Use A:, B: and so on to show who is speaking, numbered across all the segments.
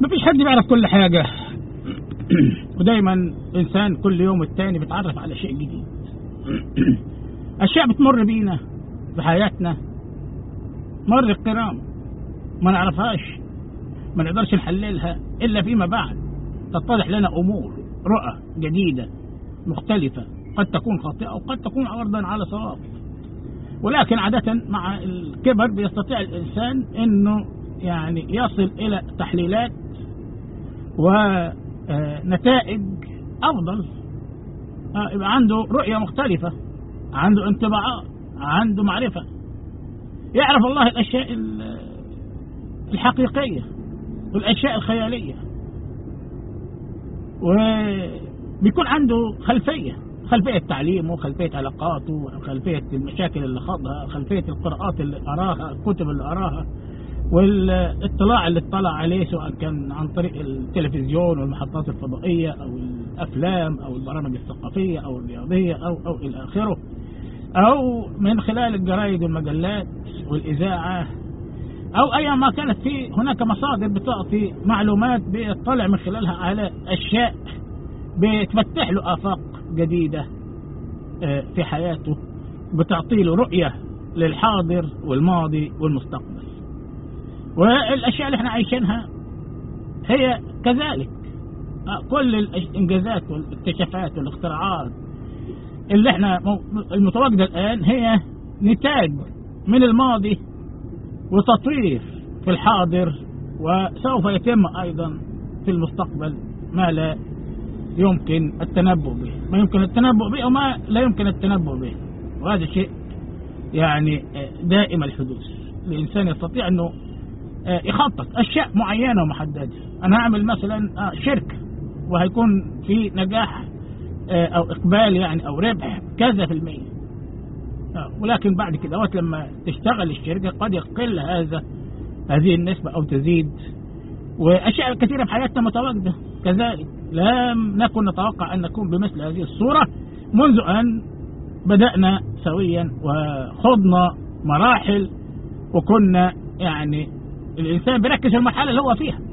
A: مفيش حد بيعرف كل حاجة ودايما إنسان كل يوم والتاني بيتعرف على شيء جديد. أشياء بتمر بينا في حياتنا مر الكرام ما نعرفهاش، ما نقدرش نحللها إلا فيما بعد تتضح لنا أمور رؤى جديدة مختلفة، قد تكون خاطئة وقد تكون عرضا على صواب. ولكن عادة مع الكبر بيستطيع الإنسان أنه يعني يصل إلى تحليلات ونتائج أفضل، يبقى عنده رؤية مختلفة، عنده انطباعات، عنده معرفة، يعرف الله الأشياء الحقيقية والأشياء الخيالية، وبيكون عنده خلفية تعليمه، خلفية علاقاته، خلفية المشاكل اللي خاضها، خلفية القراءات اللي قراها، الكتب اللي قراها، والاطلاع اللي اطلع عليه سواء كان عن طريق التلفزيون والمحطات الفضائية أو الأفلام أو البرامج الثقافية أو الرياضية أو إلى آخره، أو من خلال الجرائد والمجلات والإذاعة، أو أي ما كانت فيه هناك مصادر بتعطي معلومات بيطلع من خلالها على أشياء بتفتح له آفاق جديدة في حياته، بتعطي له رؤية للحاضر والماضي والمستقبل. والأشياء اللي احنا عايشينها هي كذلك، كل الإنجازات والاكتشافات والاختراعات اللي احنا المتواجدة الآن هي نتاج من الماضي وتطوير في الحاضر، وسوف يتم أيضا في المستقبل ما لا يمكن التنبؤ به، ما يمكن التنبؤ به وما لا يمكن التنبؤ به. وهذا شيء يعني دائم الحدوث. الإنسان يستطيع أنه يخطط أشياء معينة ومحددة. أنا أعمل مثلا شركة وهيكون في نجاح أو إقبال يعني أو ربح كذا في المية، ولكن بعد كده وقت لما تشتغل الشركة قد يقل هذه النسبة أو تزيد. وأشياء كثيرة في حياتنا متواجدة كذلك، لم نكن نتوقع أن نكون بمثل هذه الصورة منذ أن بدأنا سويا وخضنا مراحل، وكنا يعني الإنسان بيركز في المرحلة اللي هو فيها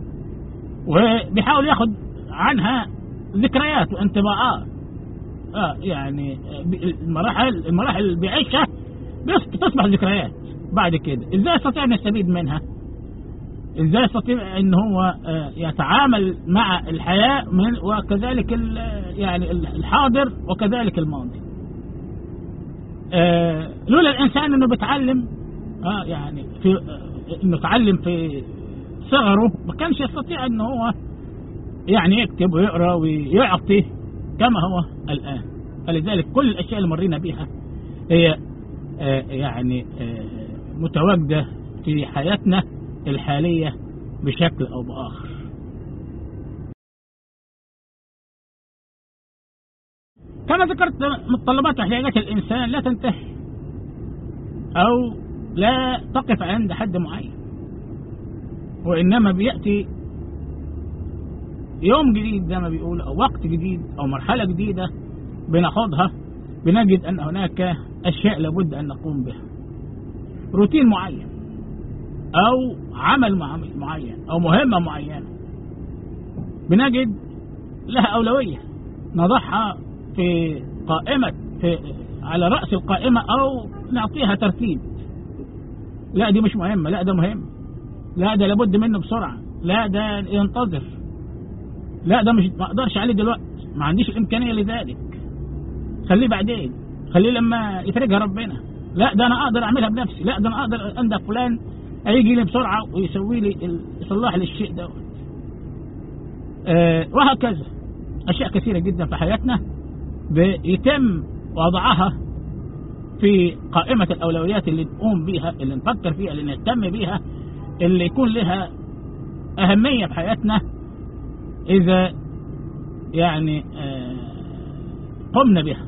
A: وبيحاول ياخد عنها ذكريات وانطباعات. يعني المراحل اللي بيعيشها تصبح ذكريات. بعد كده ازاي يستطيع ان يستفيد منها؟ ازاي يستطيع ان هو يتعامل مع الحياة وكذلك يعني الحاضر وكذلك الماضي؟ لولا الانسان انه بيتعلم يعني انه يتعلم في صغره ما كانش يستطيع ان هو يعني يكتب ويقرأ ويعطي كما هو الآن. فلذلك كل الأشياء اللي مرينا بها هي يعني متواجدة في حياتنا الحالية بشكل أو بآخر. كما ذكرت متطلبات واحتياجات الإنسان لا تنتهي أو لا تقف عند حد معين، وإنما بيأتي يوم جديد زي ما بيقول، أو وقت جديد أو مرحلة جديدة بناخدها، بنجد أن هناك أشياء لابد أن نقوم بها، روتين معين أو عمل معين أو مهمة معينة بنجد لها أولوية نضعها في قائمة على رأس القائمة أو نعطيها ترتيب. لا دي مش مهمة، لا ده مهم، لا ده لابد منه بسرعة، لا ده ينتظر، لا ده مش ما اقدرش عليه دلوقتي، ما عنديش الامكانيه لذلك، خليه بعدين، خليه لما يفرجها ربنا، لا ده انا اقدر اعملها بنفسي، لا ده انا اقدر عند فلان هيجي لي بسرعه ويسوي لي يصلح لي الشيء ده. وهكذا اشياء كثيره جدا في حياتنا بيتم وضعها في قائمه الاولويات اللي نقوم بها، اللي نفكر فيها، اللي نهتم بيها، اللي يكون لها اهميه في حياتنا إذا يعني قمنا بها.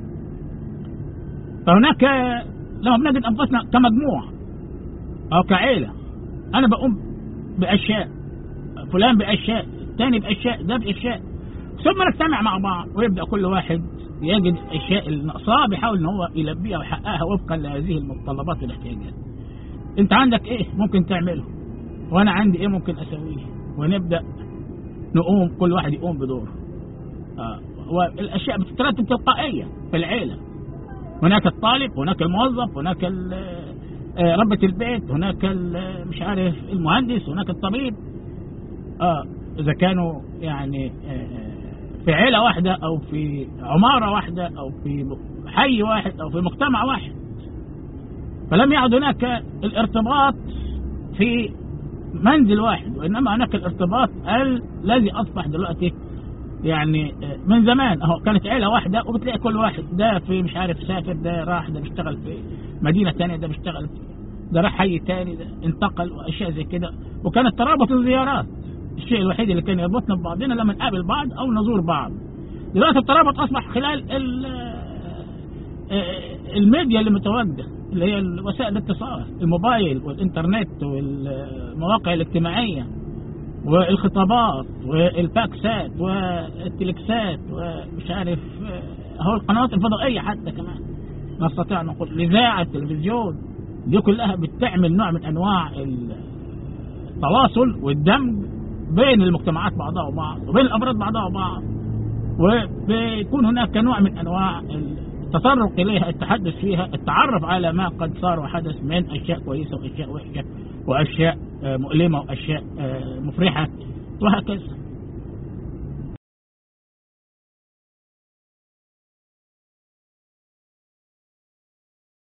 A: فهناك لما بنجد أنفسنا كمجموعة أو كعائلة، أنا بقوم بأشياء، فلان بأشياء، الثاني بأشياء، ده بأشياء، ثم نجتمع مع بعض ويبدأ كل واحد يجد الأشياء اللي ناقصاه بيحاول إن هو يلبيها ويحققها وفقا لهذه المتطلبات والاحتياجات. أنت عندك إيه ممكن تعمله، وأنا عندي إيه ممكن أسويه، ونبدأ نقوم، كل واحد يقوم بدوره. والأشياء بتترتب تلقائية في العيلة. هناك الطالب، هناك الموظف، هناك ربة البيت، هناك مش عارف المهندس، هناك الطبيب. إذا كانوا يعني في عيلة واحدة أو في عمارة واحدة أو في حي واحد أو في مجتمع واحد، فلم يعد هناك الارتباط في منزل واحد، وإنما هناك الارتباط الذي أصبح دلوقتي يعني من زمان. أهو كانت عيلة واحدة وبتلاقي كل واحد ده في مش عارف سافر، ده راح، ده بيشتغل في مدينة تانية، ده بيشتغل، ده راح حي تاني، ده انتقل، وأشياء زي كده. وكانت ترابط الزيارات الشيء الوحيد اللي كان يربطنا ببعضنا لما نقابل بعض أو نزور بعض. دلوقتي الترابط أصبح خلال الميديا اللي متواجدة، اللي هي وسائل الاتصال، الموبايل والإنترنت والمواقع الاجتماعية والخطابات والفاكسات والتلكسات ومش عارف هو القنوات الفضائية حتى كمان نستطيع نقول الإذاعة، التلفزيون، دي كلها بتعمل نوع من أنواع التواصل والدمج بين المجتمعات بعضها وبعض، وبين الأفراد بعضها وبعض، وبيكون هناك نوع من أنواع التطرق إليها، التحدث فيها، التعرف على ما قد صار وحدث من أشياء كويسة وأشياء وحشة وأشياء مؤلمة وأشياء مفرحة وهكذا.